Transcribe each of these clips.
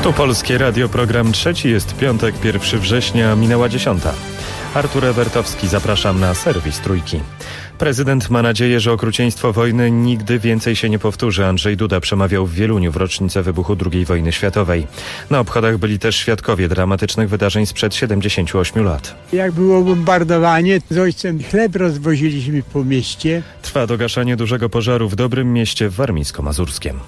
Tu Polskie Radio, program trzeci, jest piątek, 1 września, minęła 10. Artur Ewertowski, zapraszam na serwis Trójki. Prezydent ma nadzieję, że okrucieństwo wojny nigdy więcej się nie powtórzy. Andrzej Duda przemawiał w Wieluniu w rocznicę wybuchu II wojny światowej. Na obchodach byli też świadkowie dramatycznych wydarzeń sprzed 78 lat. Jak było bombardowanie, z ojcem chleb rozwoziliśmy po mieście. Trwa dogaszanie dużego pożaru w Dobrym Mieście w Warmińsko-Mazurskiem.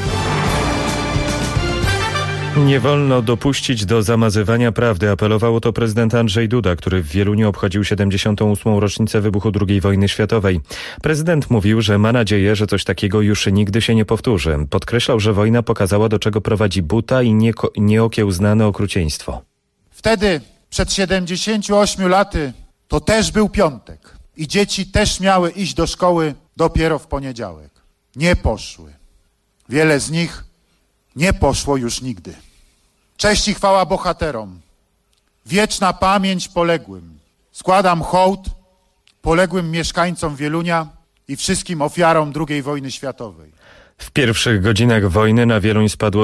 Nie wolno dopuścić do zamazywania prawdy, apelował o to prezydent Andrzej Duda, który w Wieluniu obchodził 78. rocznicę wybuchu II wojny światowej. Prezydent mówił, że ma nadzieję, że coś takiego już nigdy się nie powtórzy. Podkreślał, że wojna pokazała, do czego prowadzi buta i nieokiełznane okrucieństwo. Wtedy, przed 78 laty, to też był piątek i dzieci też miały iść do szkoły dopiero w poniedziałek. Nie poszły. Wiele z nich nie poszło już nigdy. Cześć i chwała bohaterom. Wieczna pamięć poległym. Składam hołd poległym mieszkańcom Wielunia i wszystkim ofiarom II wojny światowej. W pierwszych godzinach wojny na Wieluń spadło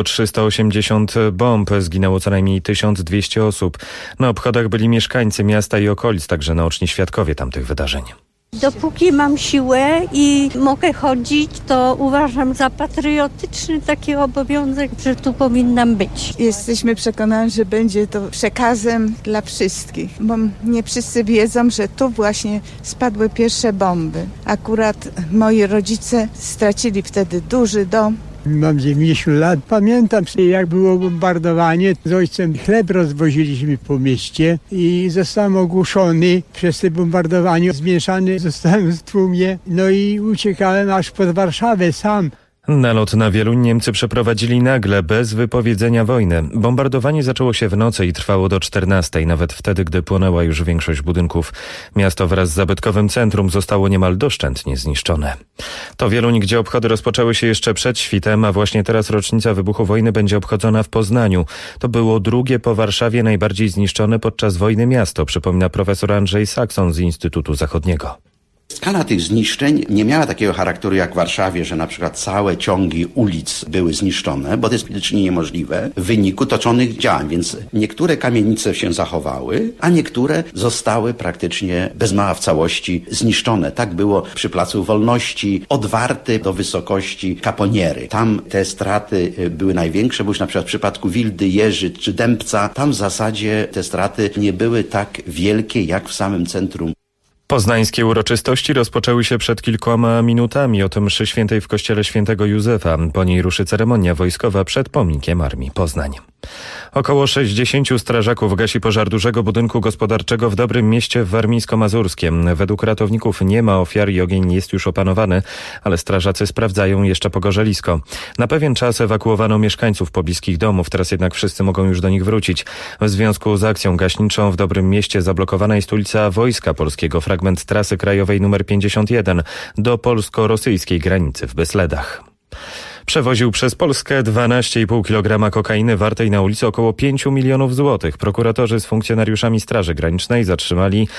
380 bomb. Zginęło co najmniej 1200 osób. Na obchodach byli mieszkańcy miasta i okolic, także naoczni świadkowie tamtych wydarzeń. Dopóki mam siłę i mogę chodzić, to uważam za patriotyczny taki obowiązek, że tu powinnam być. Jesteśmy przekonani, że będzie to przekazem dla wszystkich, bo nie wszyscy wiedzą, że tu właśnie spadły pierwsze bomby. Akurat moi rodzice stracili wtedy duży dom. Mam 90 lat. Pamiętam, jak było bombardowanie. Z ojcem chleb rozwoziliśmy po mieście i zostałem ogłuszony przez te bombardowanie. Zmieszany zostałem w tłumie. No i uciekałem aż pod Warszawę sam. Nalot na Wieluń Niemcy przeprowadzili nagle, bez wypowiedzenia wojny. Bombardowanie zaczęło się w nocy i trwało do 14, nawet wtedy, gdy płonęła już większość budynków. Miasto wraz z zabytkowym centrum zostało niemal doszczętnie zniszczone. To Wieluń, gdzie obchody rozpoczęły się jeszcze przed świtem, a właśnie teraz rocznica wybuchu wojny będzie obchodzona w Poznaniu. To było drugie po Warszawie najbardziej zniszczone podczas wojny miasto, przypomina profesor Andrzej Sakson z Instytutu Zachodniego. Skala tych zniszczeń nie miała takiego charakteru jak w Warszawie, że na przykład całe ciągi ulic były zniszczone, bo to jest praktycznie niemożliwe w wyniku toczonych działań, więc niektóre kamienice się zachowały, a niektóre zostały praktycznie bez mała w całości zniszczone. Tak było przy Placu Wolności, odwarte do wysokości Kaponiery. Tam te straty były największe, bo już na przykład w przypadku Wildy, Jerzy czy Dębca, tam w zasadzie te straty nie były tak wielkie jak w samym centrum. Poznańskie uroczystości rozpoczęły się przed kilkoma minutami od mszy świętej w kościele świętego Józefa. Po niej ruszy ceremonia wojskowa przed pomnikiem Armii Poznań. Około 60 strażaków gasi pożar dużego budynku gospodarczego w Dobrym Mieście w Warmińsko-Mazurskiem. Według ratowników nie ma ofiar i ogień jest już opanowany, ale strażacy sprawdzają jeszcze pogorzelisko. Na pewien czas ewakuowano mieszkańców pobliskich domów, teraz jednak wszyscy mogą już do nich wrócić. W związku z akcją gaśniczą w Dobrym Mieście zablokowana jest ulica Wojska Polskiego, fragment trasy krajowej nr 51 do polsko-rosyjskiej granicy w Besledach. Przewoził przez Polskę 12,5 kg kokainy wartej na ulicy około 5 milionów złotych. Prokuratorzy z funkcjonariuszami Straży Granicznej zatrzymali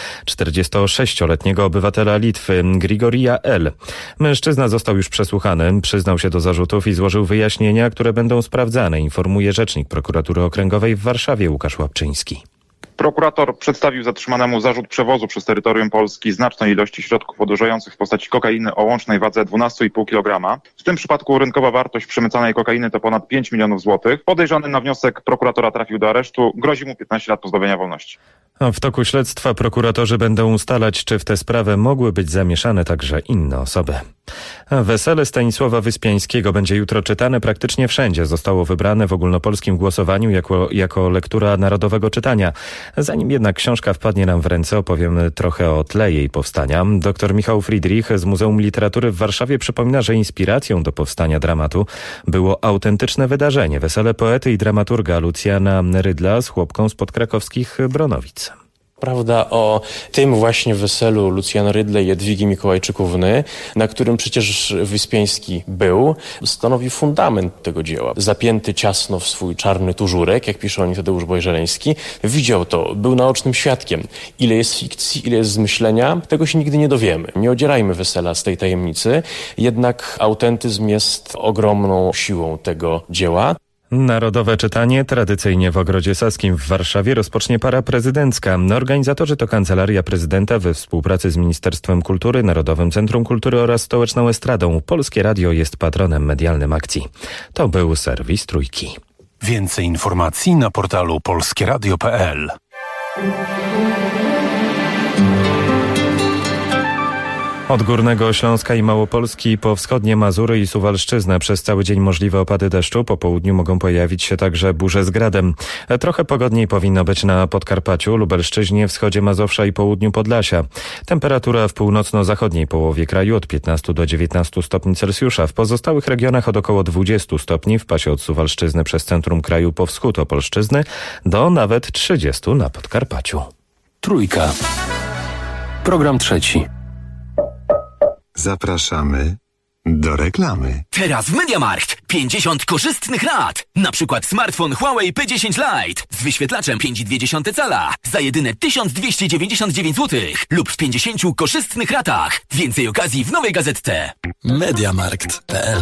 46-letniego obywatela Litwy, Grigorija L. Mężczyzna został już przesłuchany, przyznał się do zarzutów i złożył wyjaśnienia, które będą sprawdzane, informuje rzecznik Prokuratury Okręgowej w Warszawie Łukasz Łapczyński. Prokurator przedstawił zatrzymanemu zarzut przewozu przez terytorium Polski znacznej ilości środków odurzających w postaci kokainy o łącznej wadze 12,5 kg. W tym przypadku rynkowa wartość przemycanej kokainy to ponad 5 milionów złotych. Podejrzany na wniosek prokuratora trafił do aresztu. Grozi mu 15 lat pozbawienia wolności. W toku śledztwa prokuratorzy będą ustalać, czy w tę sprawę mogły być zamieszane także inne osoby. Wesele Stanisława Wyspiańskiego będzie jutro czytane praktycznie wszędzie. Zostało wybrane w ogólnopolskim głosowaniu jako lektura narodowego czytania. Zanim jednak książka wpadnie nam w ręce, opowiem trochę o tle jej powstania. Dr Michał Friedrich z Muzeum Literatury w Warszawie przypomina, że inspiracją do powstania dramatu było autentyczne wydarzenie. Wesele poety i dramaturga Lucjana Rydla z chłopką spod krakowskich Bronowic. Prawda o tym właśnie weselu Lucjana Rydla i Jadwigi Mikołajczykówny, na którym przecież Wyspiański był, stanowi fundament tego dzieła. Zapięty ciasno w swój czarny tużurek, jak pisze o nim Tadeusz Bojżeleński, widział to, był naocznym świadkiem. Ile jest fikcji, ile jest zmyślenia, tego się nigdy nie dowiemy. Nie odzierajmy wesela z tej tajemnicy, jednak autentyzm jest ogromną siłą tego dzieła. Narodowe czytanie tradycyjnie w Ogrodzie Saskim w Warszawie rozpocznie para prezydencka. Organizatorzy to Kancelaria Prezydenta we współpracy z Ministerstwem Kultury, Narodowym Centrum Kultury oraz Stołeczną Estradą. Polskie Radio jest patronem medialnym akcji. To był serwis Trójki. Więcej informacji na portalu polskieradio.pl. Od Górnego Śląska i Małopolski po wschodnie Mazury i Suwalszczyznę przez cały dzień możliwe opady deszczu. Po południu mogą pojawić się także burze z gradem. Trochę pogodniej powinno być na Podkarpaciu, Lubelszczyźnie, wschodzie Mazowsza i południu Podlasia. Temperatura w północno-zachodniej połowie kraju od 15 do 19 stopni Celsjusza. W pozostałych regionach od około 20 stopni w pasie od Suwalszczyzny przez centrum kraju po wschód Opolszczyzny do nawet 30 na Podkarpaciu. Trójka. Program trzeci. Zapraszamy do reklamy. Teraz w MediaMarkt 50 korzystnych rat. Na przykład smartfon Huawei P10 Lite z wyświetlaczem 5,2 cala za jedyne 1299 zł lub w 50 korzystnych ratach. Więcej okazji w nowej gazetce. MediaMarkt.pl.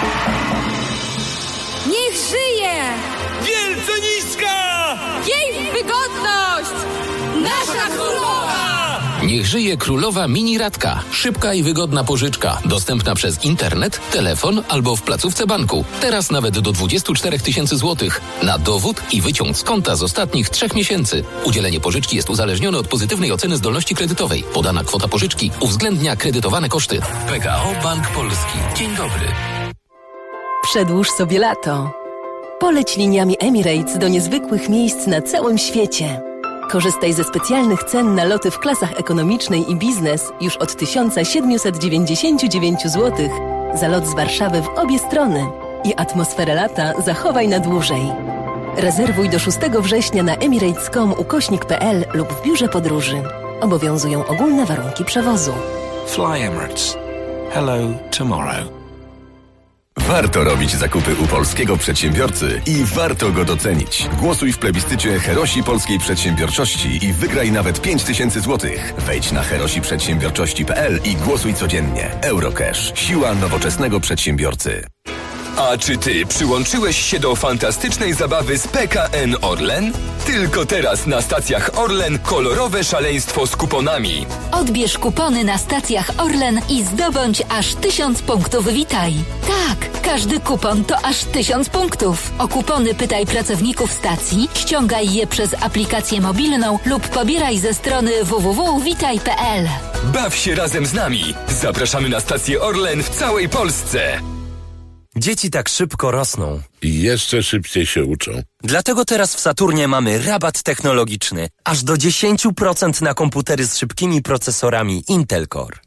Niech żyje! Wielce niska! Jej wygodność! Nasza królowa! Niech żyje królowa mini ratka. Szybka i wygodna pożyczka. Dostępna przez internet, telefon albo w placówce banku. Teraz nawet do 24 000 złotych. Na dowód i wyciąg z konta z ostatnich 3 miesięcy. Udzielenie pożyczki jest uzależnione od pozytywnej oceny zdolności kredytowej. Podana kwota pożyczki uwzględnia kredytowane koszty. PKO Bank Polski. Dzień dobry. Przedłuż sobie lato. Poleć liniami Emirates do niezwykłych miejsc na całym świecie. Korzystaj ze specjalnych cen na loty w klasach ekonomicznej i biznes już od 1799 zł za lot z Warszawy w obie strony. I atmosferę lata zachowaj na dłużej. Rezerwuj do 6 września na emirates.com/pl lub w biurze podróży. Obowiązują ogólne warunki przewozu. Fly Emirates. Hello tomorrow. Warto robić zakupy u polskiego przedsiębiorcy i warto go docenić. Głosuj w plebiscycie Herosi Polskiej Przedsiębiorczości i wygraj nawet 5000 zł. Wejdź na herosiprzedsiębiorczości.pl i głosuj codziennie. Eurocash. Siła nowoczesnego przedsiębiorcy. A czy ty przyłączyłeś się do fantastycznej zabawy z PKN Orlen? Tylko teraz na stacjach Orlen kolorowe szaleństwo z kuponami. Odbierz kupony na stacjach Orlen i zdobądź aż 1000 punktów Witaj. Tak, każdy kupon to aż 1000 punktów. O kupony pytaj pracowników stacji, ściągaj je przez aplikację mobilną lub pobieraj ze strony www.witaj.pl. Baw się razem z nami. Zapraszamy na stację Orlen w całej Polsce. Dzieci tak szybko rosną. I jeszcze szybciej się uczą. Dlatego teraz w Saturnie mamy rabat technologiczny. Aż do 10% na komputery z szybkimi procesorami Intel Core.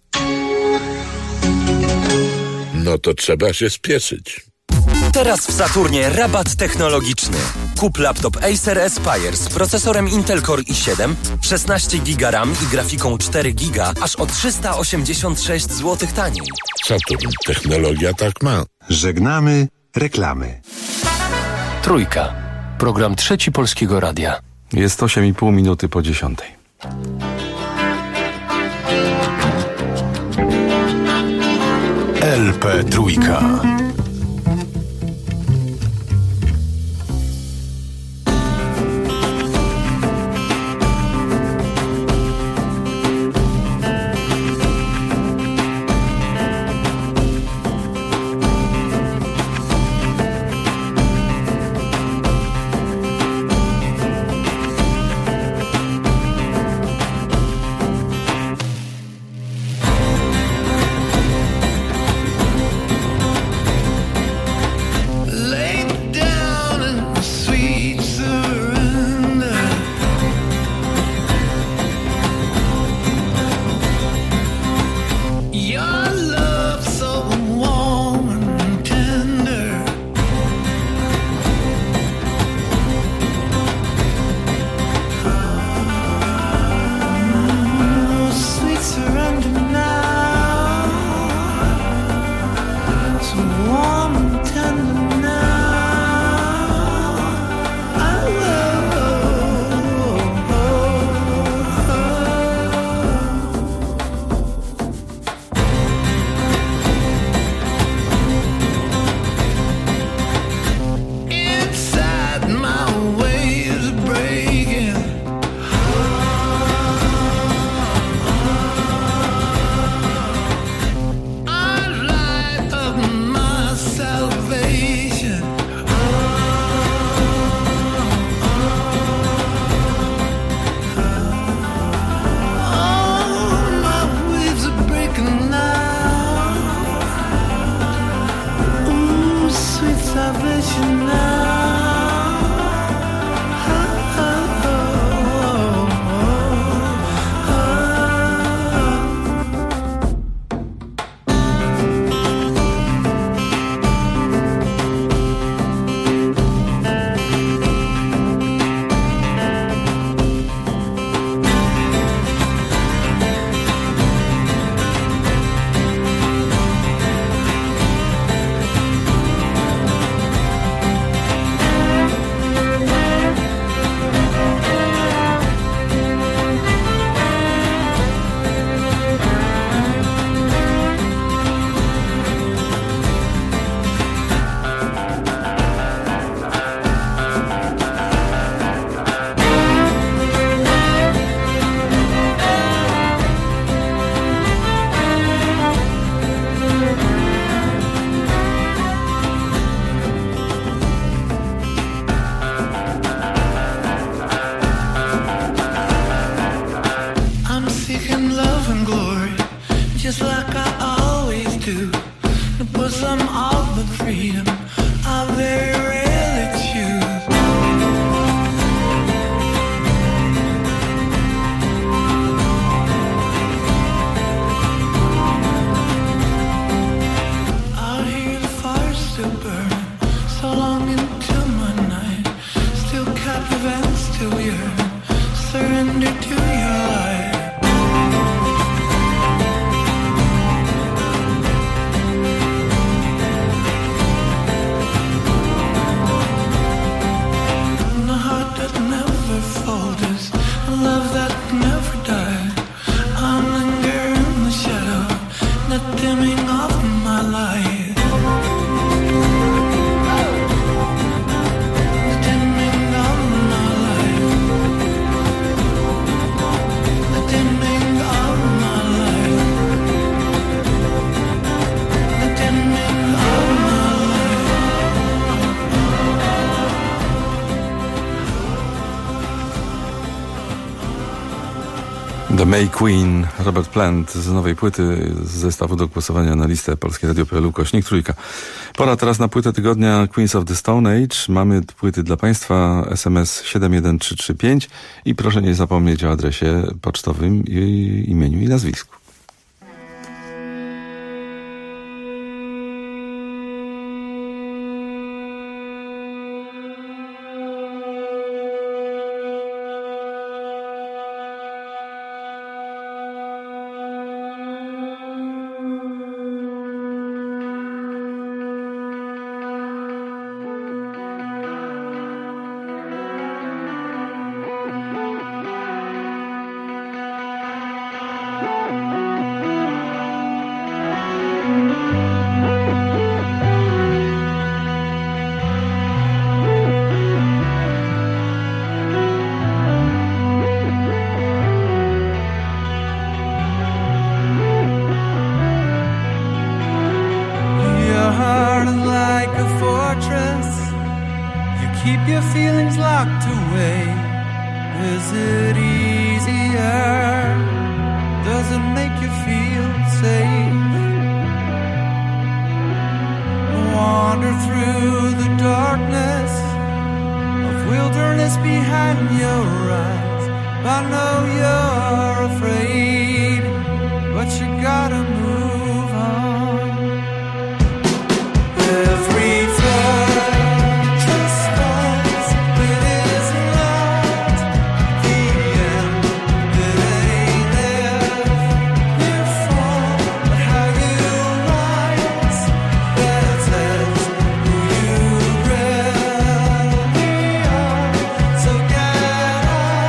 No to trzeba się spieszyć. Teraz w Saturnie rabat technologiczny. Kup laptop Acer Aspire z procesorem Intel Core i7, 16 GB RAM i grafiką 4 GB, aż o 386 zł taniej. Saturn. Technologia tak ma. Żegnamy reklamy. Trójka. Program trzeci Polskiego Radia. Jest 8,5 minuty po 10. LP Trójka. The May Queen, Robert Plant z nowej płyty z zestawu do głosowania na listę Polskie Radio.pl /3. Pora teraz na płytę tygodnia Queens of the Stone Age. Mamy płyty dla Państwa, SMS 71335 i proszę nie zapomnieć o adresie pocztowym, i imieniu i nazwisku.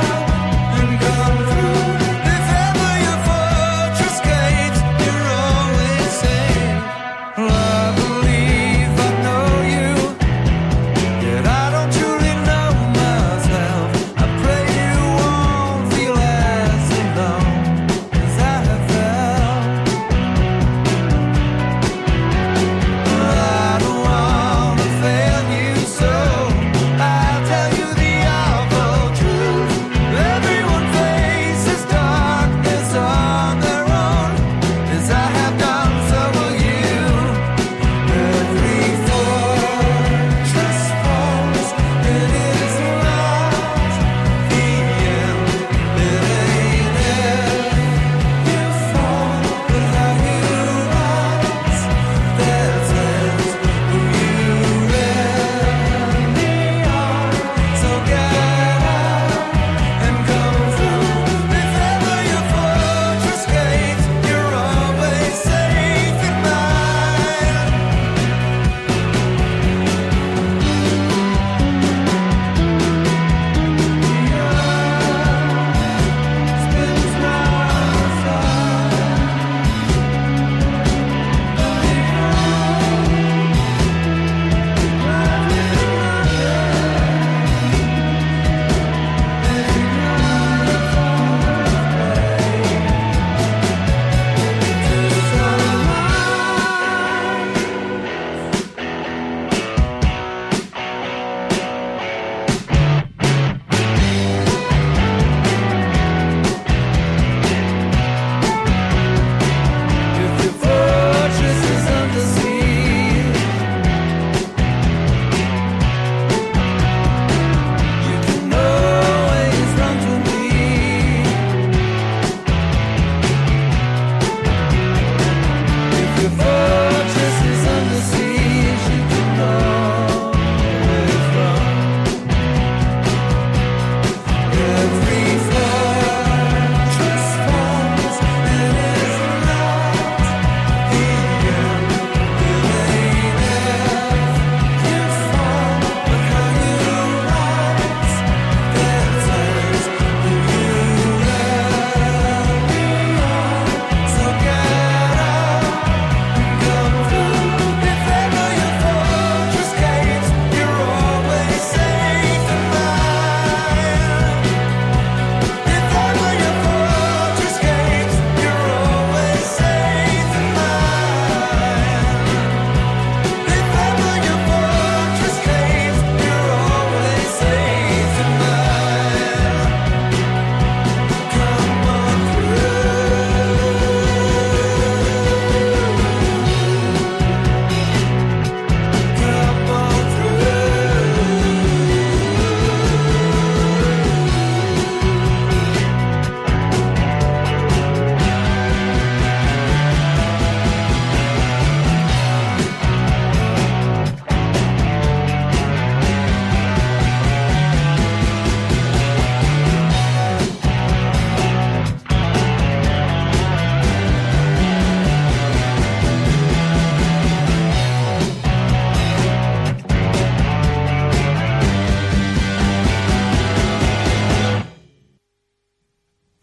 If ever your fortress gates, you're always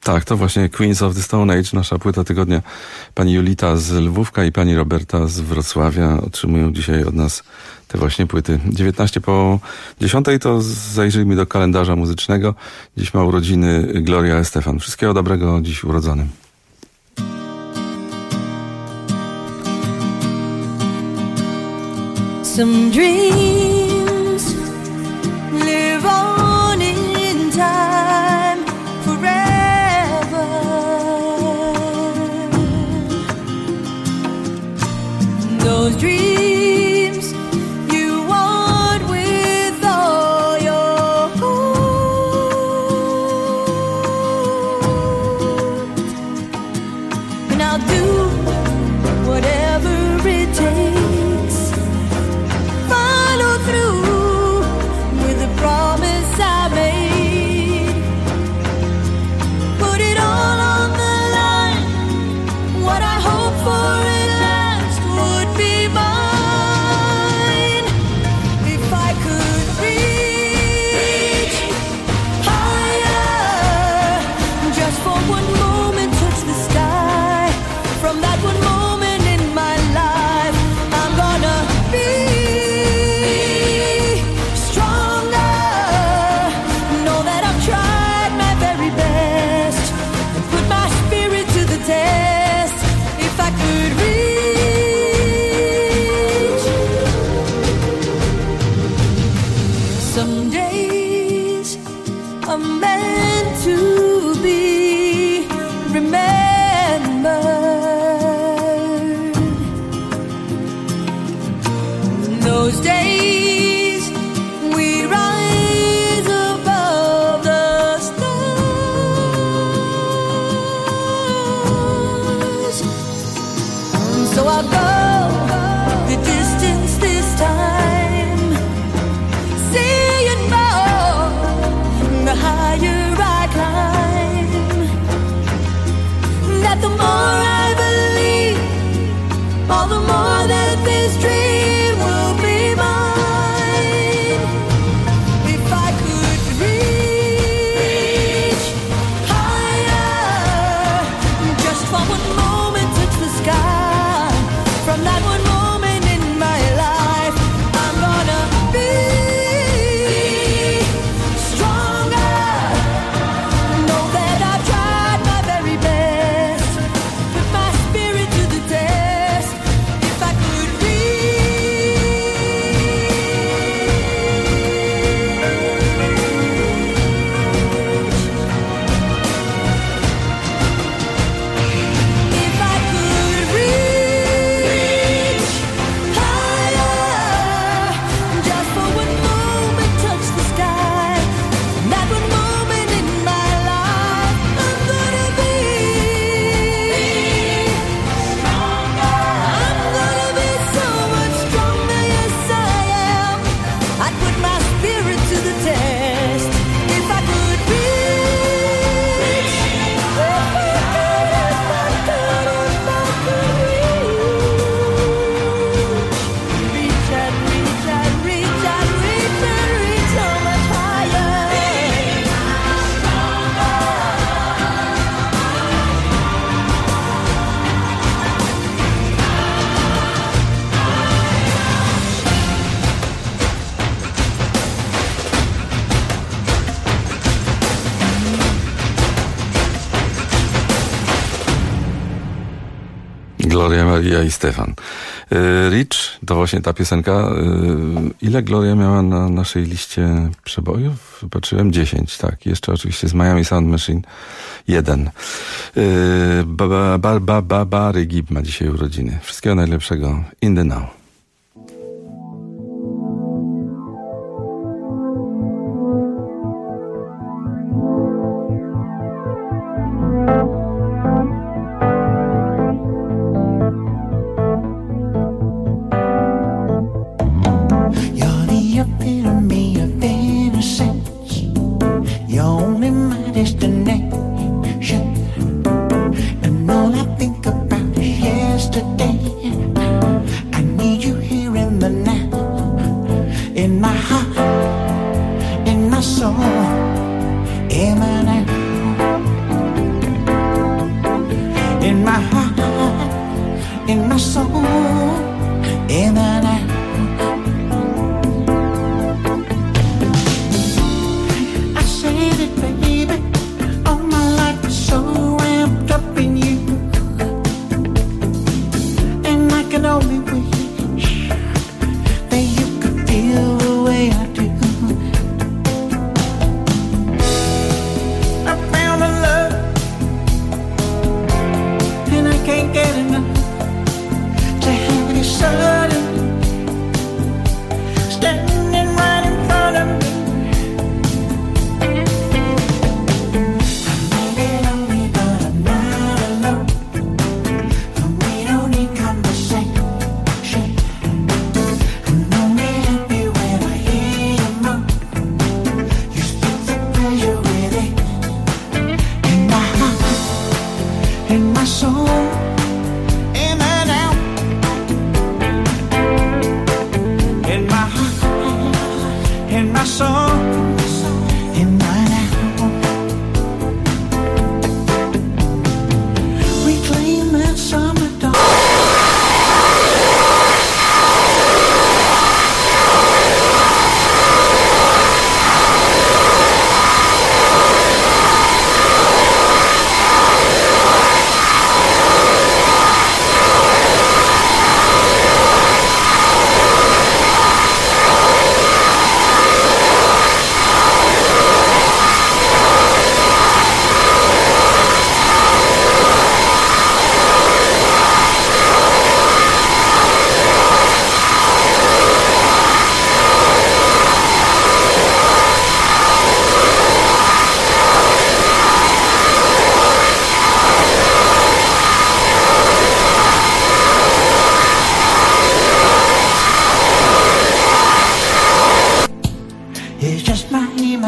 Tak, to właśnie Queens of the Stone Age, nasza płyta tygodnia. Pani Julita z Lwówka i pani Roberta z Wrocławia otrzymują dzisiaj od nas te właśnie płyty. 9:50 to zajrzyjmy do kalendarza muzycznego. Dziś ma urodziny Gloria Estefan. Wszystkiego dobrego dziś urodzonym. Some dreams live on in time forever. Those dreams you want with all your heart. And I'll do whatever it takes. Through with the promise I made. Put it all on the line. What I hope for at last would be mine. If I could reach higher, just for one moment touch the sky. From that one moment in my life, I'm gonna be meant to be remembered. Those days we rise above the stars. So I'll go the distance this time, seeing more the higher I climb, that the more I believe, all the more that this dream will be mine. If I could reach higher, just for one moment touch the sky. From that one moment in my life, I'm gonna be Gloria Maria i Stefan. Rich, to właśnie ta piosenka. Ile Gloria miała na naszej liście przebojów? Patrzyłem 10, tak. Jeszcze oczywiście z Miami Sound Machine 1. Barry Gibb ma dzisiaj urodziny. Wszystkiego najlepszego. In the Now. I need you.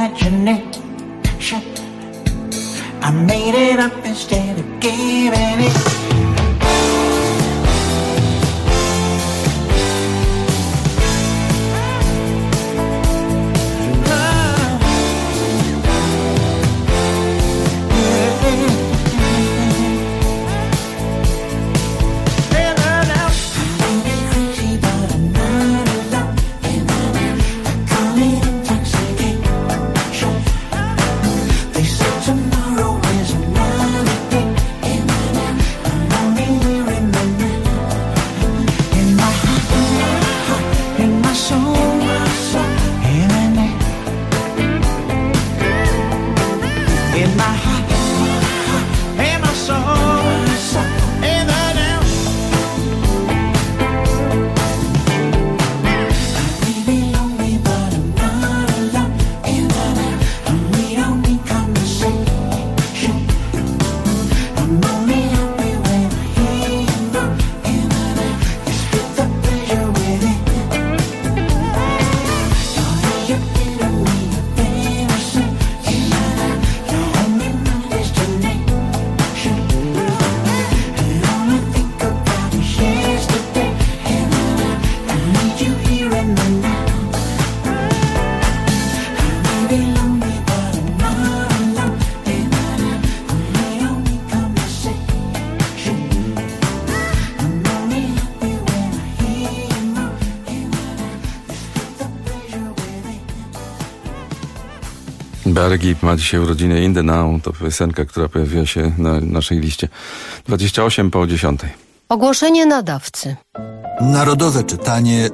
imagination. I made it up instead of giving it. Barry Gibb ma dzisiaj urodziny. In the Now to piosenka, która pojawiła się na naszej liście. 28:10. Ogłoszenie nadawcy. Narodowe czytanie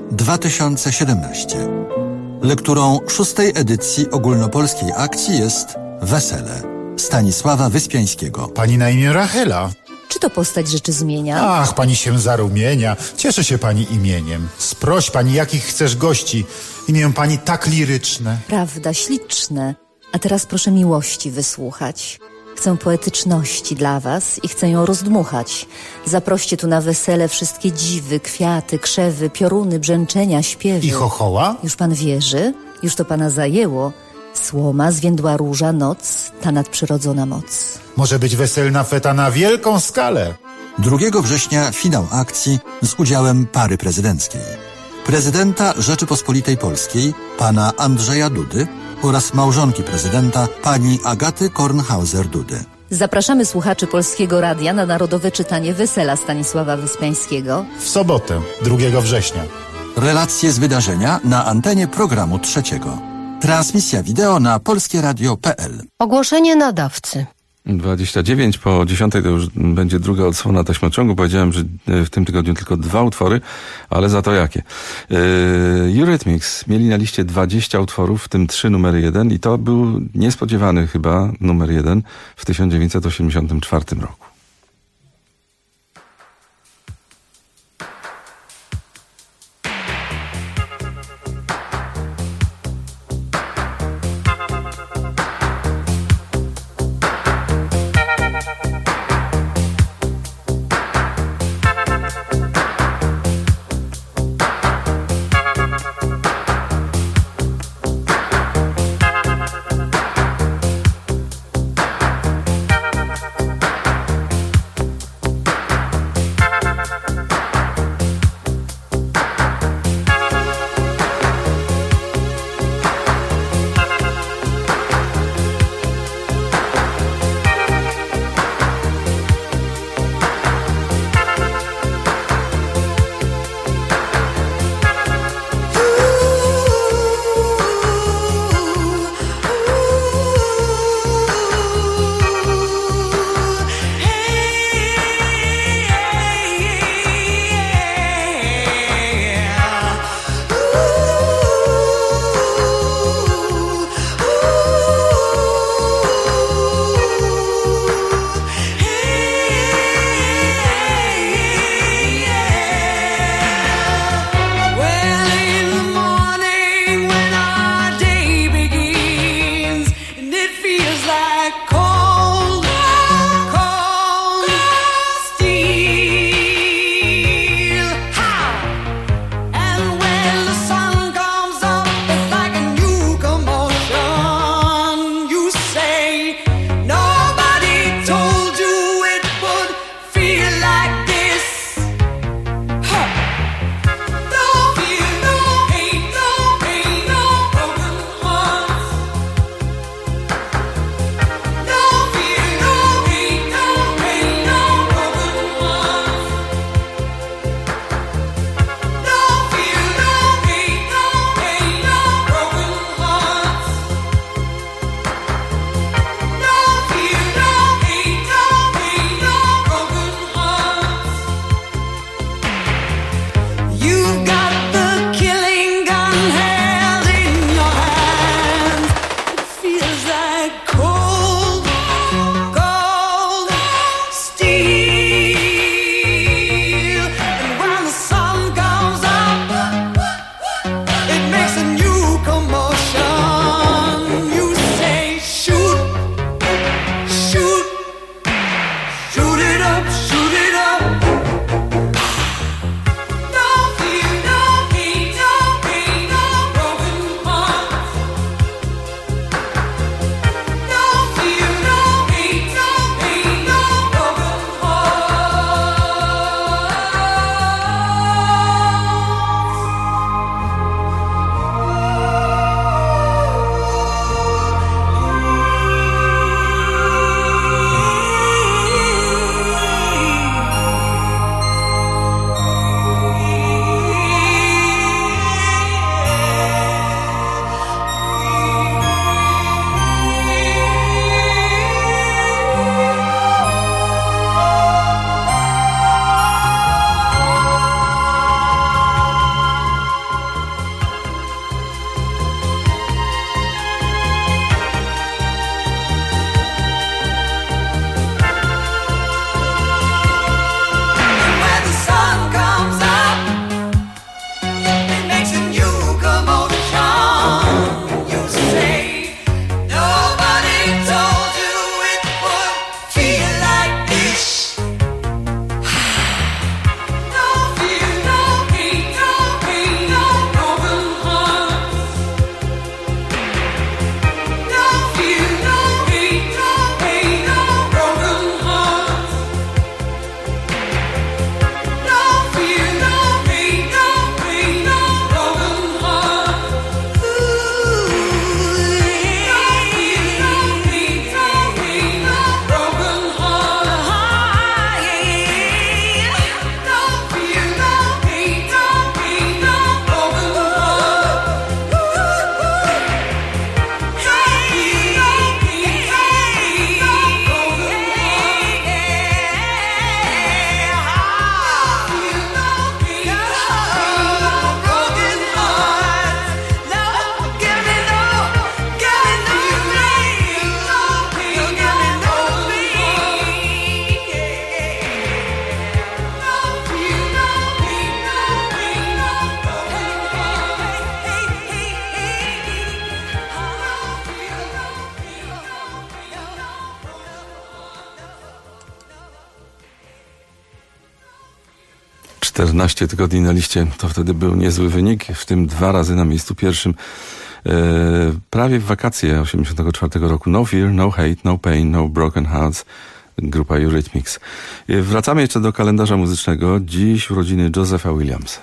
2017. Lekturą 6. edycji ogólnopolskiej akcji jest Wesele Stanisława Wyspiańskiego. Pani na imię Rachela. Czy to postać rzeczy zmienia? Ach, pani się zarumienia. Cieszę się pani imieniem. Sproś pani, jakich chcesz gości. Imię pani tak liryczne. Prawda, śliczne. A teraz proszę miłości wysłuchać. Chcę poetyczności dla was i chcę ją rozdmuchać. Zaproście tu na wesele wszystkie dziwy, kwiaty, krzewy, pioruny, brzęczenia, śpiewy. I chochoła? Już pan wierzy? Już to pana zajęło? Słoma, zwiędła róża, noc, ta nadprzyrodzona moc. Może być weselna feta na wielką skalę. 2 września finał akcji z udziałem pary prezydenckiej. Prezydenta Rzeczypospolitej Polskiej, pana Andrzeja Dudy oraz małżonki prezydenta, pani Agaty Kornhauser-Dudy. Zapraszamy słuchaczy Polskiego Radia na narodowe czytanie Wesela Stanisława Wyspiańskiego. W sobotę, 2 września. Relacje z wydarzenia na antenie programu 3. Transmisja wideo na polskieradio.pl. Ogłoszenie nadawcy. 29:10 to już będzie druga odsłona taśmociągu. Powiedziałem, że w tym tygodniu tylko 2 utwory, ale za to jakie. Eurythmics mieli na liście 20 utworów, w tym 3 numery 1 i to był niespodziewany chyba numer 1 w 1984 roku. 14 tygodni na liście to wtedy był niezły wynik, w tym 2 razy na miejscu pierwszym. Prawie w wakacje 84 roku. No Fear, No Hate, No Pain, No Broken Hearts. Grupa Eurythmics. Wracamy jeszcze do kalendarza muzycznego. Dziś urodziny Josepha Williamsa.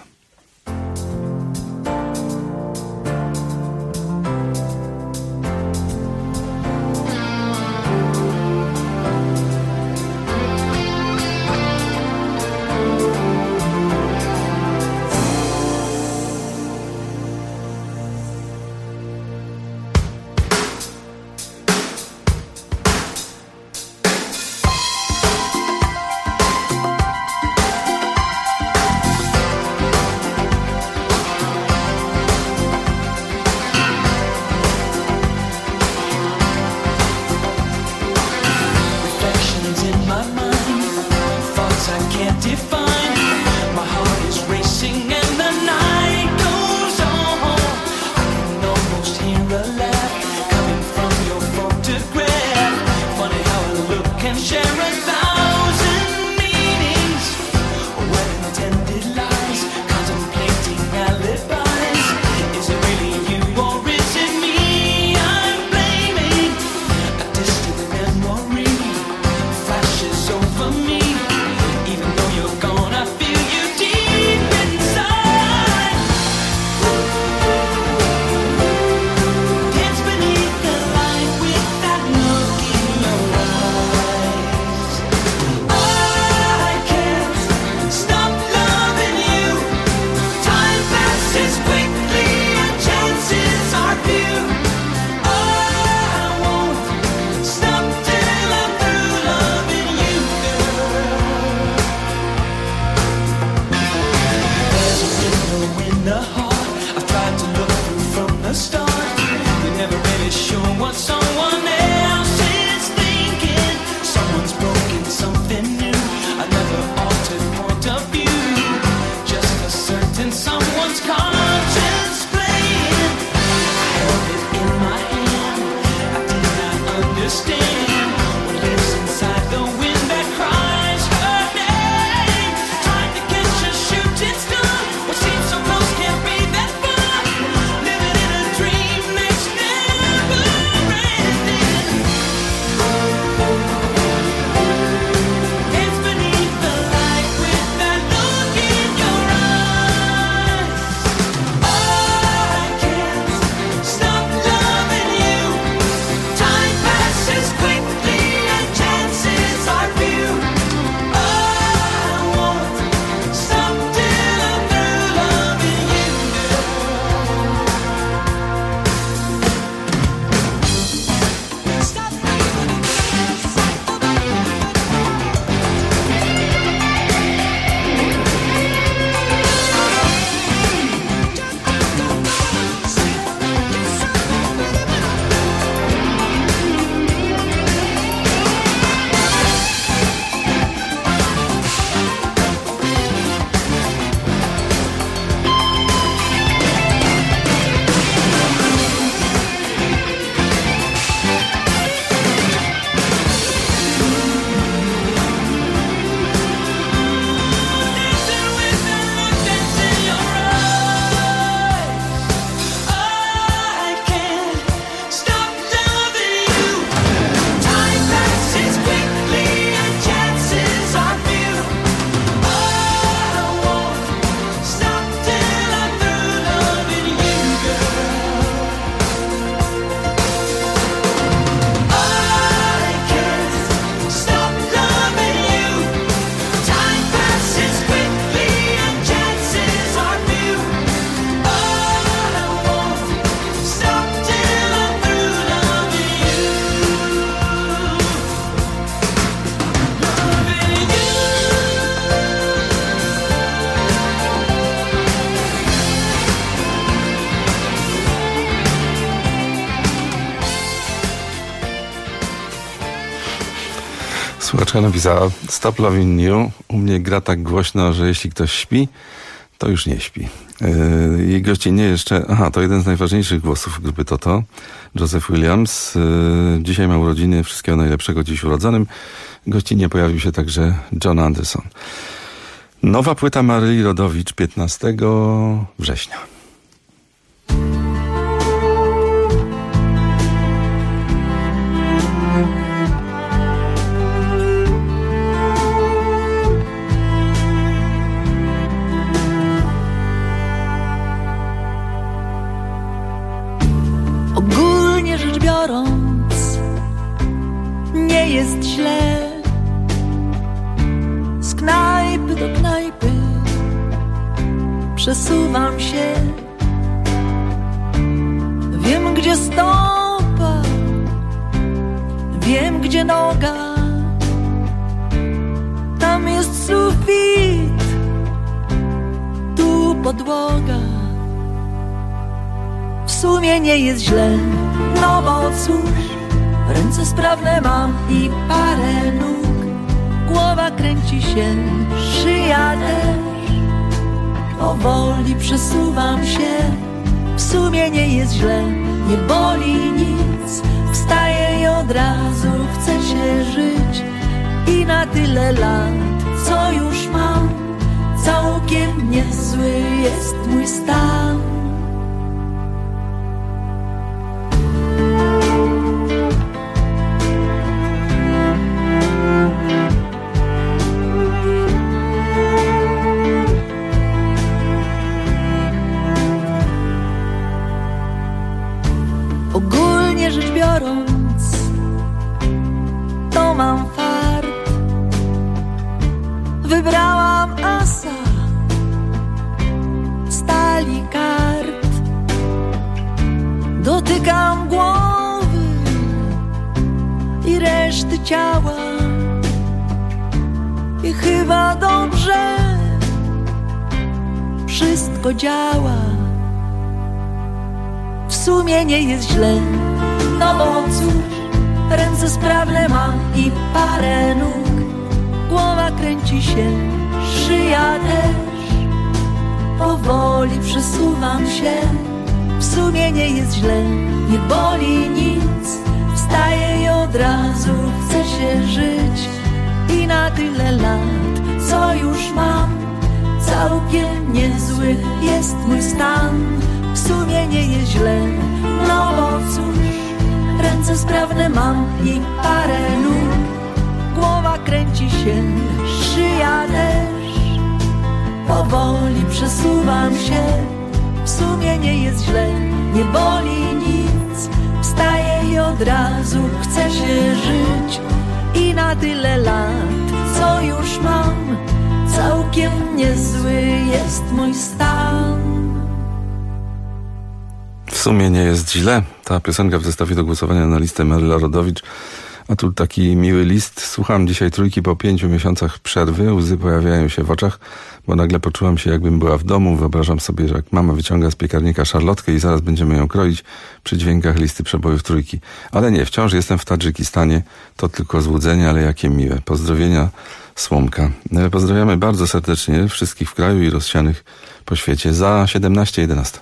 Słuchaczka napisała: Stop Loving You. U mnie gra tak głośno, że jeśli ktoś śpi, to już nie śpi. Jej gościnnie jeszcze... to jeden z najważniejszych głosów grupy Toto, Joseph Williams. Dzisiaj ma urodziny, wszystkiego najlepszego dziś urodzonym. Gościnnie pojawił się także John Anderson. Nowa płyta Maryi Rodowicz 15 września. Ogólnie rzecz biorąc, nie jest źle. Z knajpy do knajpy przesuwam się. Wiem, gdzie stopa, wiem, gdzie noga. Tam jest sufit, tu podłoga. W sumie nie jest źle, no bo cóż, ręce sprawne mam i parę nóg. Głowa kręci się, szyja też. Powoli przesuwam się. W sumie nie jest źle, nie boli nic. Wstaję i od razu chce się żyć. I na tyle lat, co już mam, całkiem niezły jest mój stan. Ogólnie rzecz biorąc, to mam fart. Wybrałam asa stali kart. Dotykam głowy i reszty ciała. I chyba dobrze wszystko działa. W sumie nie jest źle, no bo cóż, ręce sprawne mam i parę nóg. Głowa kręci się, szyja też. Powoli przesuwam się. W sumie nie jest źle, nie boli nic. Wstaję i od razu chce się żyć. I na tyle lat, co już mam, całkiem niezły jest mój stan. W sumie nie jest źle, no bo cóż, ręce sprawne mam i parę nóg. Głowa kręci się, szyja też. Powoli przesuwam się. W sumie nie jest źle, nie boli nic. Wstaję i od razu chce się żyć. I na tyle lat, co już mam, całkiem niezły jest mój stan. W sumie nie jest źle. Ta piosenka w zestawie do głosowania na listę Maryla Rodowicz. A tu taki miły list. Słucham dzisiaj Trójki po 5 miesiącach przerwy. Łzy pojawiają się w oczach, bo nagle poczułam się, jakbym była w domu. Wyobrażam sobie, że jak mama wyciąga z piekarnika szarlotkę i zaraz będziemy ją kroić przy dźwiękach listy przebojów Trójki. Ale nie, wciąż jestem w Tadżykistanie. To tylko złudzenie, ale jakie miłe. Pozdrowienia, Słomka. Pozdrawiamy bardzo serdecznie wszystkich w kraju i rozsianych po świecie. Za 17:11.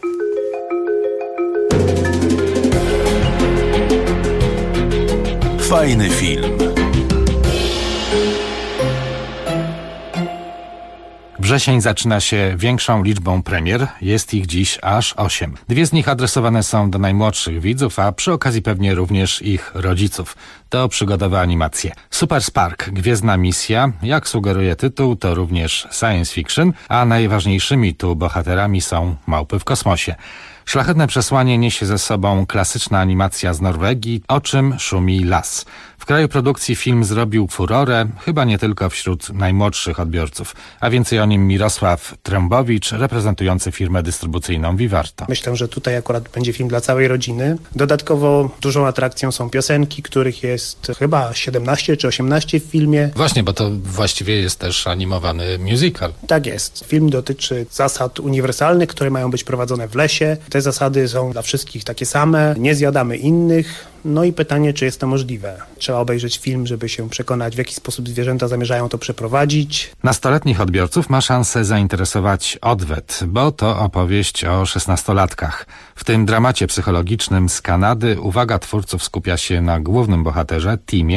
Fajny film. Wrzesień zaczyna się większą liczbą premier, jest ich dziś aż 8. 2 z nich adresowane są do najmłodszych widzów, a przy okazji pewnie również ich rodziców. To przygodowe animacje. Super Spark, Gwiezdna misja, jak sugeruje tytuł, to również science fiction, a najważniejszymi tu bohaterami są małpy w kosmosie. Szlachetne przesłanie niesie ze sobą klasyczna animacja z Norwegii, o czym szumi las. W kraju produkcji film zrobił furorę, chyba nie tylko wśród najmłodszych odbiorców. A więcej o nim Mirosław Trębowicz, reprezentujący firmę dystrybucyjną Vivarto. Myślę, że tutaj akurat będzie film dla całej rodziny. Dodatkowo dużą atrakcją są piosenki, których jest chyba 17 czy 18 w filmie. Właśnie, bo to właściwie jest też animowany musical. Tak jest. Film dotyczy zasad uniwersalnych, które mają być prowadzone w lesie. Te zasady są dla wszystkich takie same. Nie zjadamy innych. No i pytanie, czy jest to możliwe. Trzeba obejrzeć film, żeby się przekonać, w jaki sposób zwierzęta zamierzają to przeprowadzić. Nastoletnich odbiorców ma szansę zainteresować Odwet, bo to opowieść o 16-latkach. W tym dramacie psychologicznym z Kanady uwaga twórców skupia się na głównym bohaterze, Timie,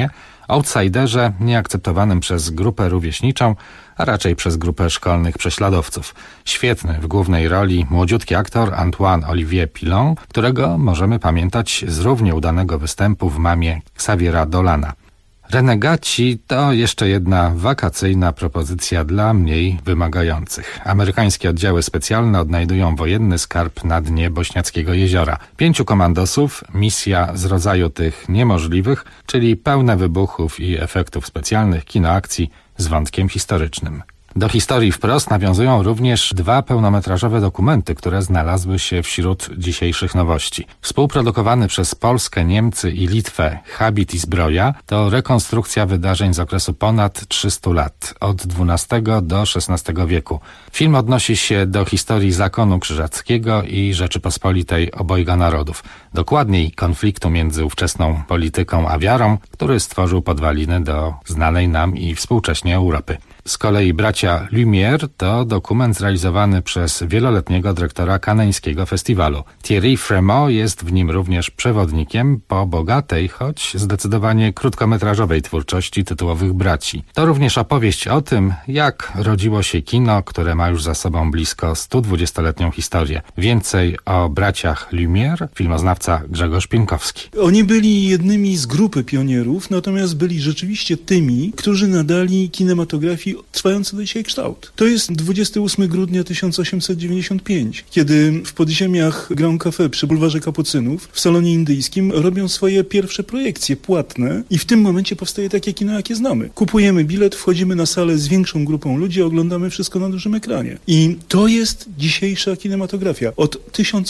outsiderze nieakceptowanym przez grupę rówieśniczą, a raczej przez grupę szkolnych prześladowców. Świetny w głównej roli młodziutki aktor Antoine Olivier Pilon, którego możemy pamiętać z równie udanego występu w Mamie Xaviera Dolana. Renegaci to jeszcze jedna wakacyjna propozycja dla mniej wymagających. Amerykańskie oddziały specjalne odnajdują wojenny skarb na dnie Bośniackiego jeziora. 5 komandosów, misja z rodzaju tych niemożliwych, czyli pełne wybuchów i efektów specjalnych kino akcji z wątkiem historycznym. Do historii wprost nawiązują również 2 pełnometrażowe dokumenty, które znalazły się wśród dzisiejszych nowości. Współprodukowany przez Polskę, Niemcy i Litwę Habit i zbroja to rekonstrukcja wydarzeń z okresu ponad 300 lat, od XII do XVI wieku. Film odnosi się do historii zakonu krzyżackiego i Rzeczypospolitej obojga narodów. Dokładniej konfliktu między ówczesną polityką a wiarą, który stworzył podwaliny do znanej nam i współcześnie Europy. Z kolei Bracia Lumière to dokument zrealizowany przez wieloletniego dyrektora kaneńskiego festiwalu. Thierry Frémaux jest w nim również przewodnikiem po bogatej, choć zdecydowanie krótkometrażowej twórczości tytułowych braci. To również opowieść o tym, jak rodziło się kino, które ma już za sobą blisko 120-letnią historię. Więcej o braciach Lumière filmoznawca Grzegorz Pienkowski. Oni byli jednymi z grupy pionierów, natomiast byli rzeczywiście tymi, którzy nadali kinematografii trwający do dzisiaj kształt. To jest 28 grudnia 1895, kiedy w podziemiach Grand Café przy bulwarze Kapucynów w salonie indyjskim robią swoje pierwsze projekcje płatne i w tym momencie powstaje takie kino, jakie znamy. Kupujemy bilet, wchodzimy na salę z większą grupą ludzi, oglądamy wszystko na dużym ekranie. I to jest dzisiejsza kinematografia. Od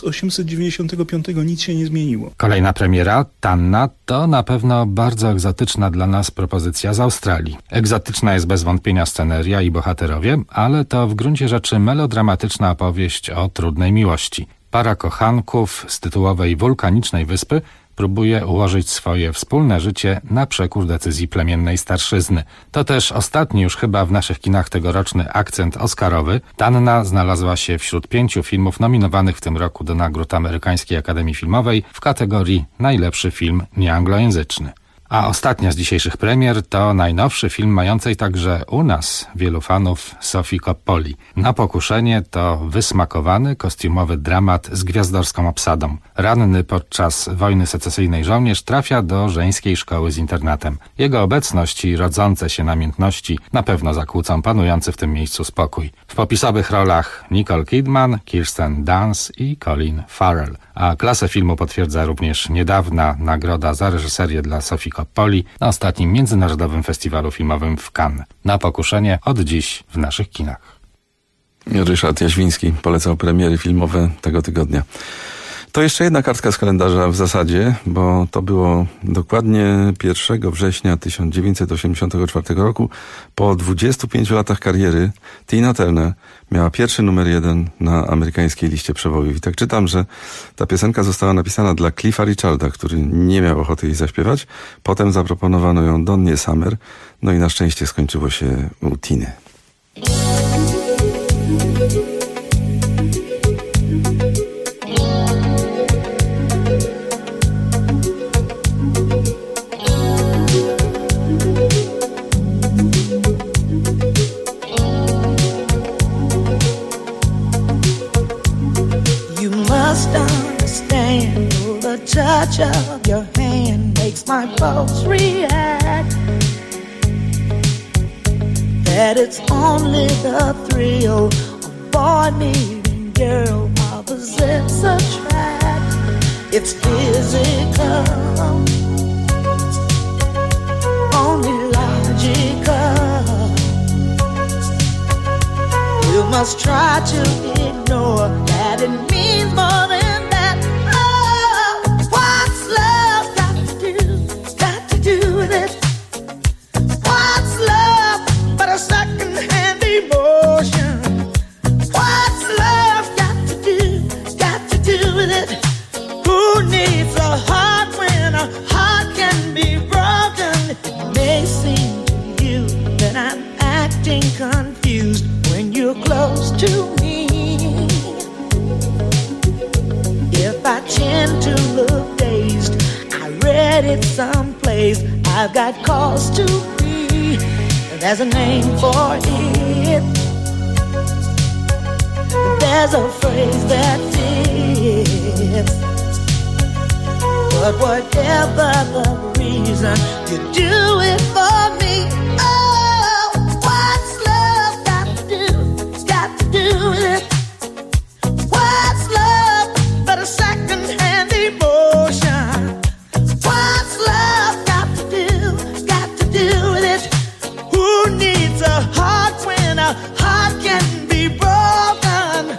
1895 nic się nie zmieniło. Kolejna premiera, Tanna, to na pewno bardzo egzotyczna dla nas propozycja z Australii. Egzotyczna jest bez wątpienia sceneria i bohaterowie, ale to w gruncie rzeczy melodramatyczna opowieść o trudnej miłości. Para kochanków z tytułowej wulkanicznej wyspy próbuje ułożyć swoje wspólne życie na przekór decyzji plemiennej starszyzny. To też ostatni już chyba w naszych kinach tegoroczny akcent oscarowy. Tanna znalazła się wśród 5 filmów nominowanych w tym roku do nagród Amerykańskiej Akademii Filmowej w kategorii najlepszy film nieanglojęzyczny. A ostatnia z dzisiejszych premier to najnowszy film mającej także u nas wielu fanów Sofii Coppoli. Na pokuszenie to wysmakowany, kostiumowy dramat z gwiazdorską obsadą. Ranny podczas wojny secesyjnej żołnierz trafia do żeńskiej szkoły z internatem. Jego obecność i rodzące się namiętności na pewno zakłócą panujący w tym miejscu spokój. W popisowych rolach Nicole Kidman, Kirsten Dunst i Colin Farrell. A klasę filmu potwierdza również niedawna nagroda za reżyserię dla Sofii Coppoli na ostatnim międzynarodowym festiwalu filmowym w Cannes. Na pokuszenie od dziś w naszych kinach. Ryszard Jaźwiński polecał premiery filmowe tego tygodnia. To jeszcze jedna kartka z kalendarza w zasadzie, bo to było dokładnie 1 września 1984 roku. Po 25 latach kariery Tina Turner miała pierwszy numer 1 na amerykańskiej liście przebojów. I tak czytam, że ta piosenka została napisana dla Cliffa Richarda, który nie miał ochoty jej zaśpiewać. Potem zaproponowano ją Donnie Summer, no i na szczęście skończyło się u Tiny. Touch of your hand makes my pulse react. That it's only the thrill of boy meeting girl opposites attract. It's physical, only logical. You must try to ignore that it means more than confused when you're close to me. If I tend to look dazed, I read it someplace. I've got cause to be. There's a name for it. There's a phrase that fits. But whatever the reason, you do it for me. Oh, what's love got to do? Got to do with it. What's love but a second-hand emotion? What's love got to do? Got to do with it. Who needs a heart when a heart can be broken?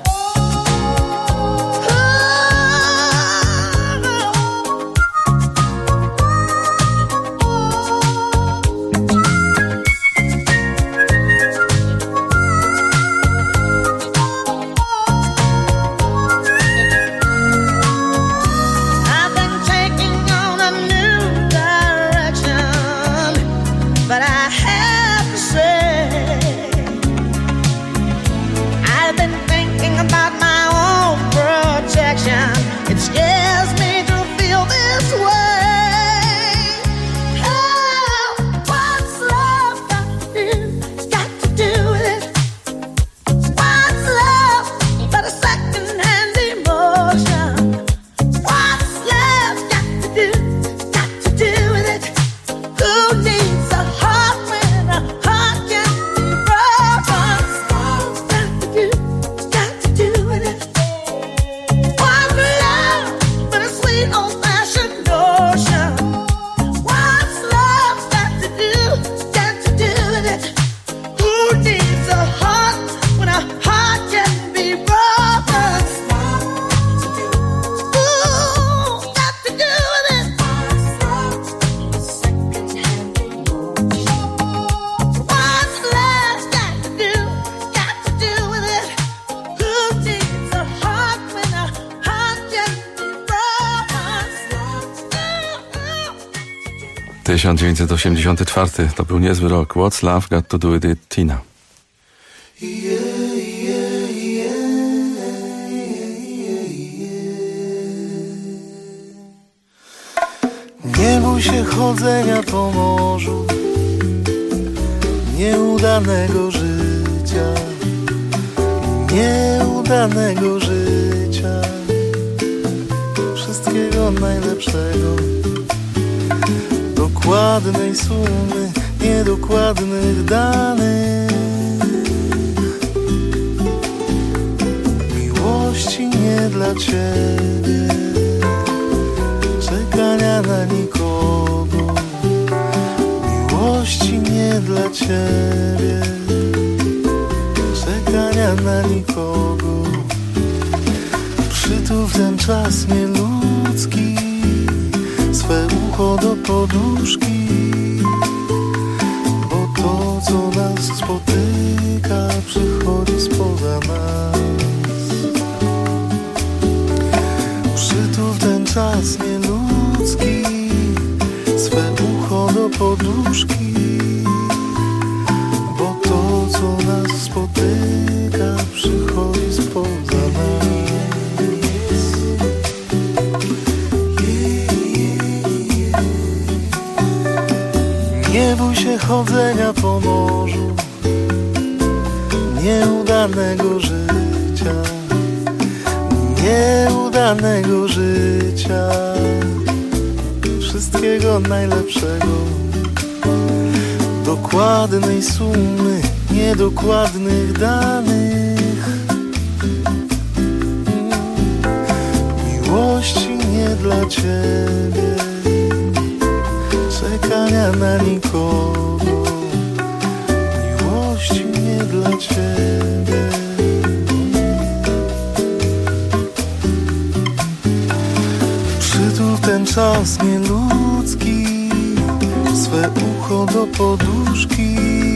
It scares me to feel this way. Oh, what's love got to do? Got to do with it. What's love but a second-hand emotion? What's love got to do? Got to do with it. Who needs a heart when a heart can be broken? What's got to do? Got to do with it. Old-fashioned notion. What's love got to do with it? Who needs a heart when a heart can be broken? Ooh, got to do with it. What's love got to do with it? Who needs a heart when a heart can be broken? 1984 to był niezły rok. What's Love Got to Do With It, Tina. Nie bój się chodzenia po morzu, nieudanego życia, nieudanego życia, wszystkiego najlepszego, dokładnej sumy, niedokładnych danych, miłości nie dla ciebie, czekania na nikogo, miłości nie dla ciebie, czekania na nikogo. Przytul w ten czas nieludzki swe ucho do poduszki, bo to, co nas spotyka, przychodzi spoza nas. Przytul w ten czas nieludzki swe ucho do poduszki, bo to, co nas spotyka, przychodzi spoza nas. Nie bój się chodzenia po morzu, nieudanego życia, nieudanego życia, wszystkiego najlepszego, dokładnej sumy, niedokładnych danych, miłości nie dla ciebie, czekania na nikogo, miłości nie dla ciebie. Przytul w ten czas nieludzki swe ucho do poduszki,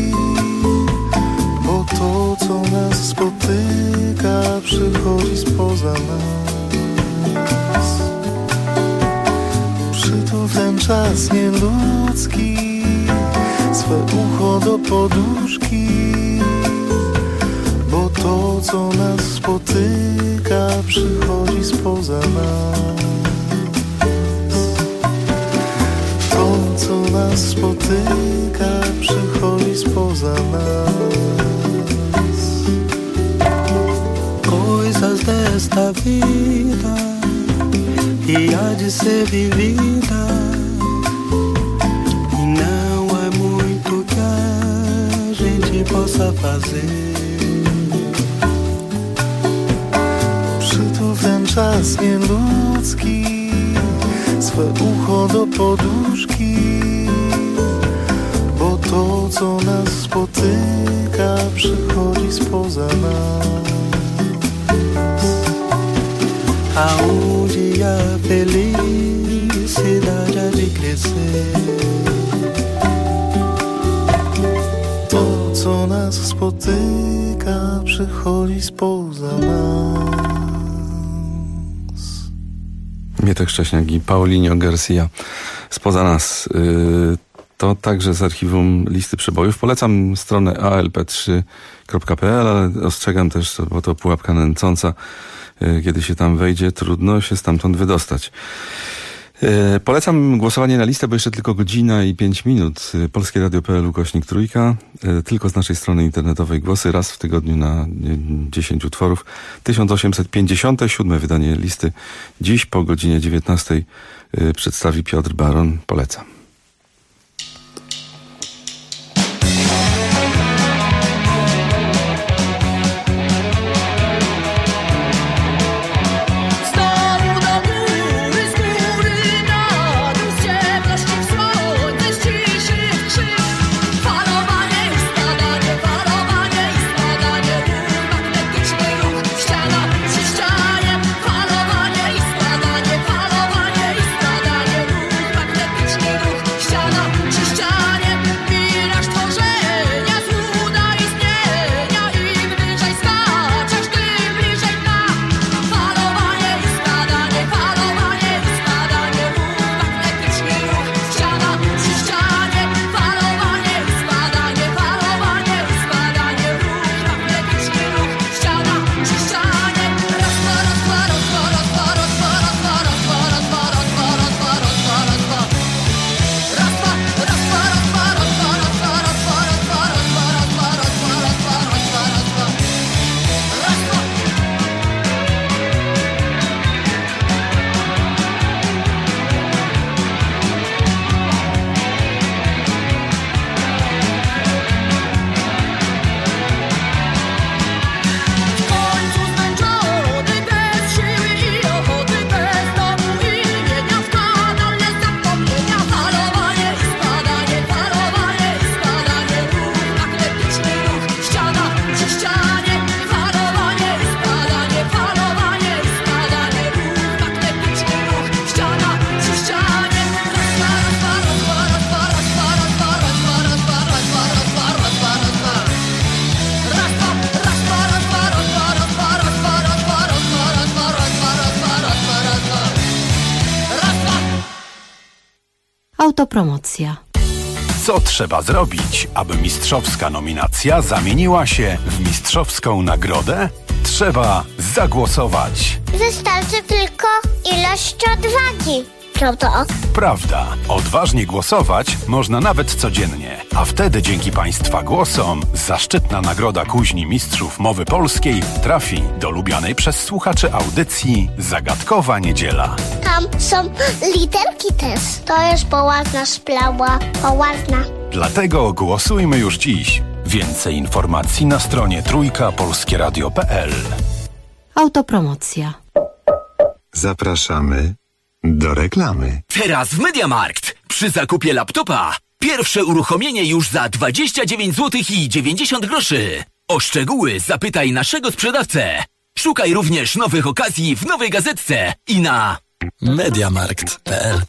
bo to, co nas spotyka, przychodzi spoza nas. Przytul w ten czas nieludzki swe ucho do poduszki, bo to, co nas spotyka, przychodzi spoza nas. To, co nas nas spotyka, przychodzi spoza nas. Coisas desta vida e há de ser vivida, e não há muito que a gente possa fazer. Przytul ten czas nieludzki, swe ucho do poduszki, bo to, co nas spotyka, przychodzi spoza nas. Aonde a felicidade há de crescer. To, co nas spotyka, przychodzi spoza nas. Mietek Szcześniak i Paulinho Garcia spoza nas. To także z archiwum listy przebojów. Polecam stronę alp3.pl, ale ostrzegam też, bo to pułapka nęcąca. Kiedy się tam wejdzie, trudno się stamtąd wydostać. Polecam głosowanie na listę, bo jeszcze tylko godzina i 5 minut. Polskie Radio.pl /3. Tylko z naszej strony internetowej głosy raz w tygodniu na 10 utworów. 1857 wydanie listy. Dziś po godzinie 19 przedstawi Piotr Baron. Polecam. Autopromocja. Co trzeba zrobić, aby mistrzowska nominacja zamieniła się w mistrzowską nagrodę? Trzeba zagłosować. Wystarczy tylko ilość odwagi. Prawda? Prawda. Odważnie głosować można nawet codziennie. A wtedy dzięki Państwa głosom zaszczytna nagroda Kuźni Mistrzów Mowy Polskiej trafi do lubianej przez słuchaczy audycji Zagadkowa Niedziela. Tam są literki też. To jest poważna sprawa. Poważna. Dlatego głosujmy już dziś. Więcej informacji na stronie trójkapolskieradio.pl. Autopromocja. Zapraszamy do reklamy. Teraz w MediaMarkt przy zakupie laptopa pierwsze uruchomienie już za 29 zł i 90 groszy. O szczegóły zapytaj naszego sprzedawcę. Szukaj również nowych okazji w nowej gazetce i na MediaMarkt.pl.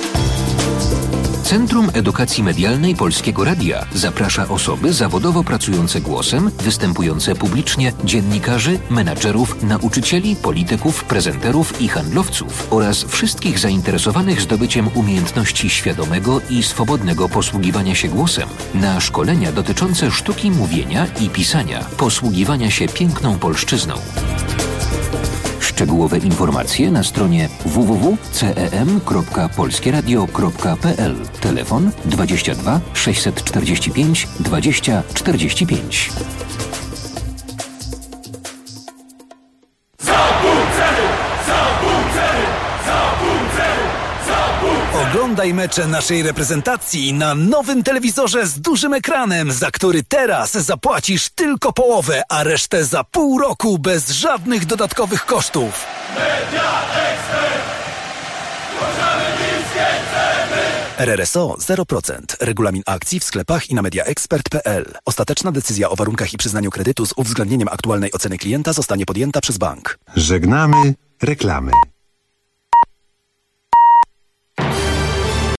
Centrum Edukacji Medialnej Polskiego Radia zaprasza osoby zawodowo pracujące głosem, występujące publicznie, dziennikarzy, menadżerów, nauczycieli, polityków, prezenterów i handlowców oraz wszystkich zainteresowanych zdobyciem umiejętności świadomego i swobodnego posługiwania się głosem na szkolenia dotyczące sztuki mówienia i pisania, posługiwania się piękną polszczyzną. Szczegółowe informacje na stronie www.cem.polskieradio.pl. Telefon 22 645 20 45. Oglądaj mecze naszej reprezentacji na nowym telewizorze z dużym ekranem, za który teraz zapłacisz tylko połowę, a resztę za pół roku bez żadnych dodatkowych kosztów. RRSO 0%. Regulamin akcji w sklepach i na mediaexpert.pl. Ostateczna decyzja o warunkach i przyznaniu kredytu z uwzględnieniem aktualnej oceny klienta zostanie podjęta przez bank. Żegnamy reklamy.